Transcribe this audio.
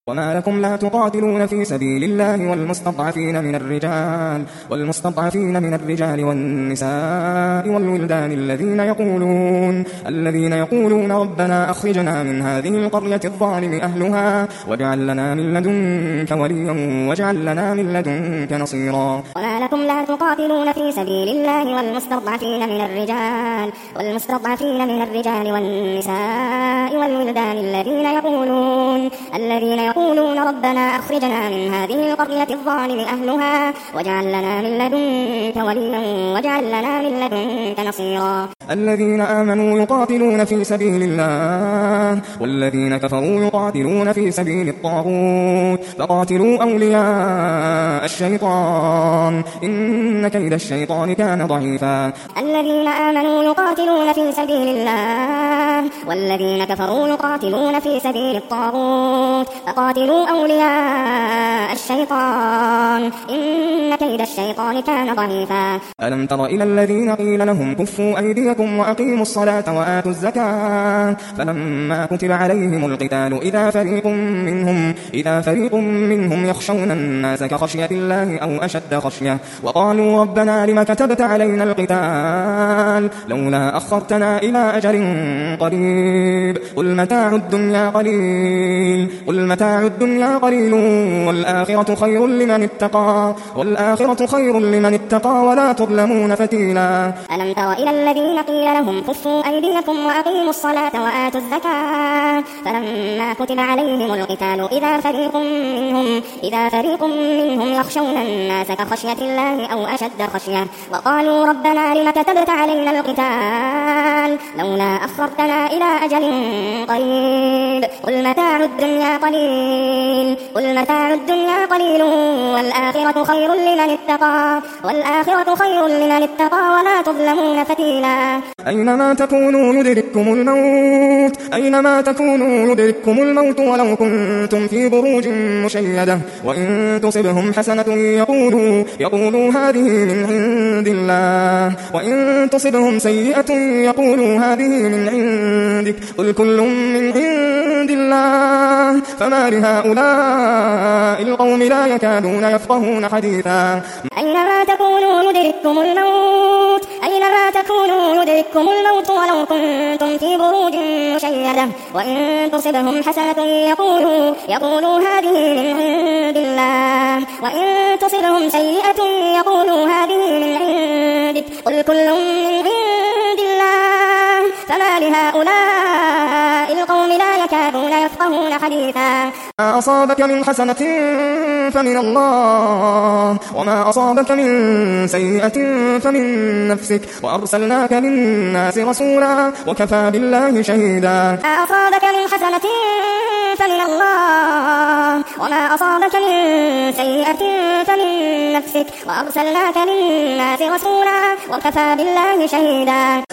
وما لكم لا تقاتلون في سبيل الله والمستضعفين من الرجال والنساء والولدان الذين يقولون ربنا أخرجنا من هذه القرية الظالم أهلها واجعل لنا من لدنك وليا واجعل لنا من لدنك نصيرا. وما لكم لا تقاتلون في سبيل الله والمستضعفين من الرجال والنساء والولدان الذين يقولون ربنا أخرجنا من هذه القرية الظالم أهلها واجعل لنا من لدنك وليا واجعل لنا من لدنك نصيرا. الذين آمنوا يقاتلون في سبيل الله والذين كفروا يقاتلون في سبيل الطاغوت فقاتلوا أولياء الشيطان إن كيد الشيطان كان ضعيفا. الذين آمنوا يقاتلون في سبيل الله والذين كفروا يقاتلون في سبيل الطاغوت فقاتلوا أولياء الشيطان إن كيد الشيطان كان ضعيفا. ألم تر إلى الذين قيل لهم كفوا أيديكم وأقيموا الصلاة وآتوا الزكاة فلما كتب عليهم القتال إذا فريق منهم يخشون الناس كخشية الله أو أشد خشية وقالوا ربنا لم كتبت علينا القتال لولا أخرتنا إلى أجل قريب قل متاع الدنيا قليل والآخرة خير لمن اتقى ولا تظلمون فتيلا. ألم تر إلى الذين قيل لهم كفوا أيديكم وأقيموا الصلاة وآتوا الزكاة فلما كتب عليهم القتال إذا فريق منهم يخشون الناس كخشية الله أو أشد خشية وقالوا ربنا لم كتبت علينا القتال لولا أخرتنا إلى أجل قريب قل متاع الدنيا قليل والآخرة خير لمن اتقى ولا تظلمون فتيلا. أينما تكونوا يدرككم الموت ولو كنتم في بروج مشيدة وإن تصبهم حسنة يقولوا هذه من عند الله وإن تصبهم سيئة يقولوا هذه من عندك قل كل من عند الله فما لهؤلاء القوم لا يكادون يفقهون حديثا. أينما تكونوا يدرككم الموت ولو كنتم في بروج مشيدة وإن تصبهم حسنة يقولوا هذه من عند الله وإن تصبهم سيئة يقولوا هذه من عندك قل كل من عند الله فما لهؤلاء القوم لا يكادون يفقهون حديثا. ما أصابك من حسنة فمن الله وما أصابك من سيئة فمن نفسك وأرسلناك للناس رسولا وكفى بالله شهيدا. ما أصابك من حسنة فمن الله وما أصابك من سيئة فمن نفسك وأرسلناك للناس رسولا وكفى بالله شهيدا.